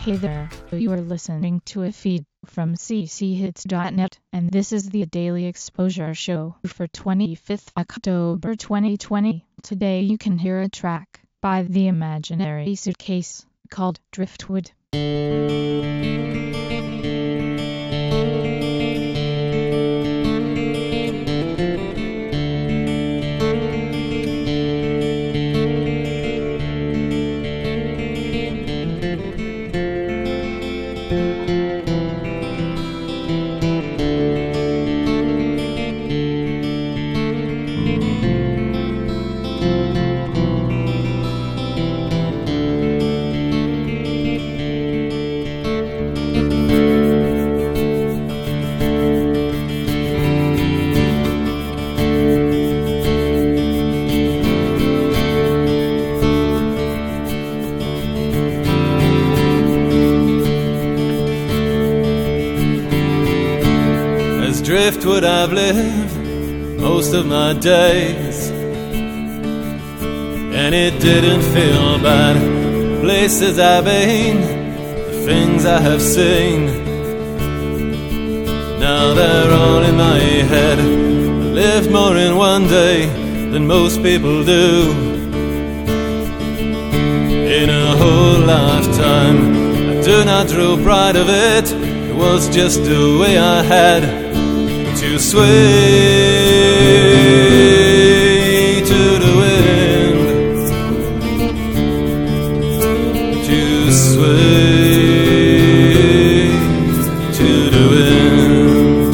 Hey there, you are listening to a feed from cchits.net, and this is the Daily Exposure Show for 25th October 2020. Today you can hear a track by The Imaginary Suitcase called Driftwood. Driftwood I've lived most of my days, and it didn't feel bad. Places I've been, the things I have seen, now they're all in my head. I lived more in one day than most people do. In a whole lifetime, I do not draw pride of it. It was just the way I had to sway to the wind, to sway to the wind.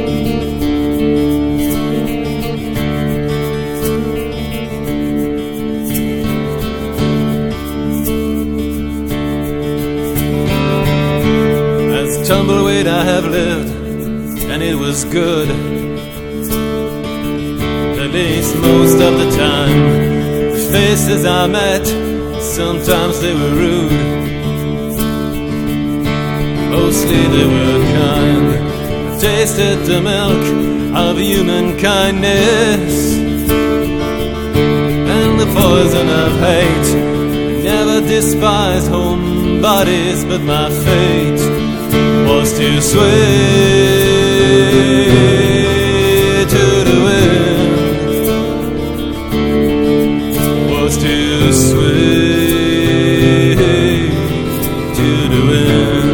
As tumbleweed I have lived, and it was good, at least most of the time. The faces I met, sometimes they were rude, mostly they were kind. I tasted the milk of human kindness and the poison of hate. I never despised homebodies, but my fate was to sway to the wind, was to sway to the wind.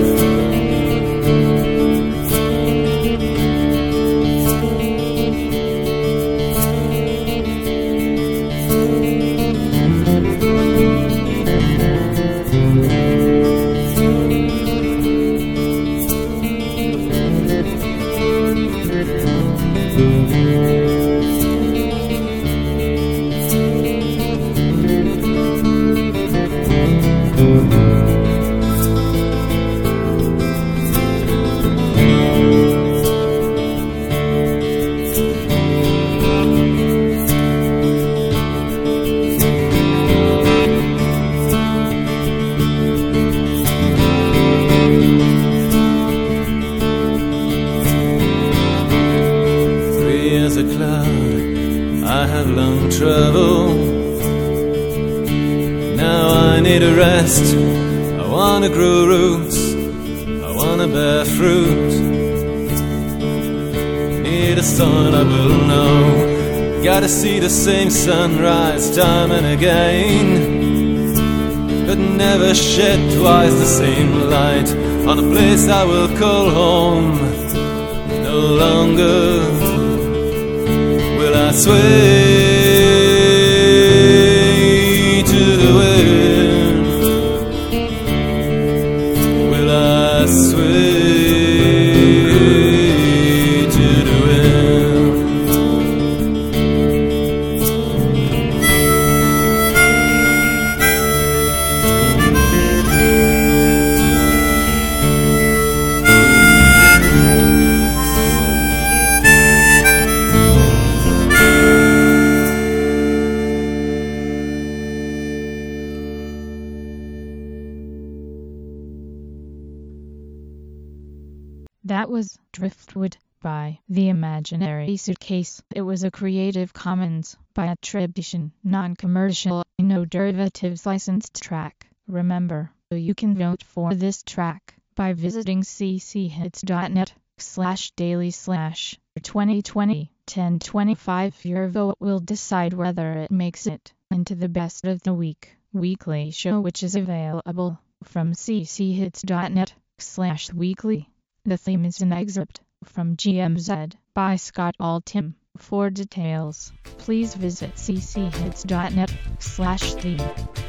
As a cloud, I have long traveled. Now I need a rest. I wanna grow roots, I wanna bear fruit. Need a sun I will know. Gotta see the same sunrise time and again, but never shed twice the same light on a place I will call home. No longer will I sway to the wind? Will I sway to the wind? That was Driftwood by The Imaginary Suitcase. It was a Creative Commons by attribution, non-commercial, no derivatives licensed track. Remember, You can vote for this track by visiting cchits.net/daily/2020-1025. Your vote will decide whether it makes it into the best of the week weekly show, which is available from cchits.net/weekly. The theme is an excerpt from GMZ by Scott Altham. For details, please visit cchits.net/theme.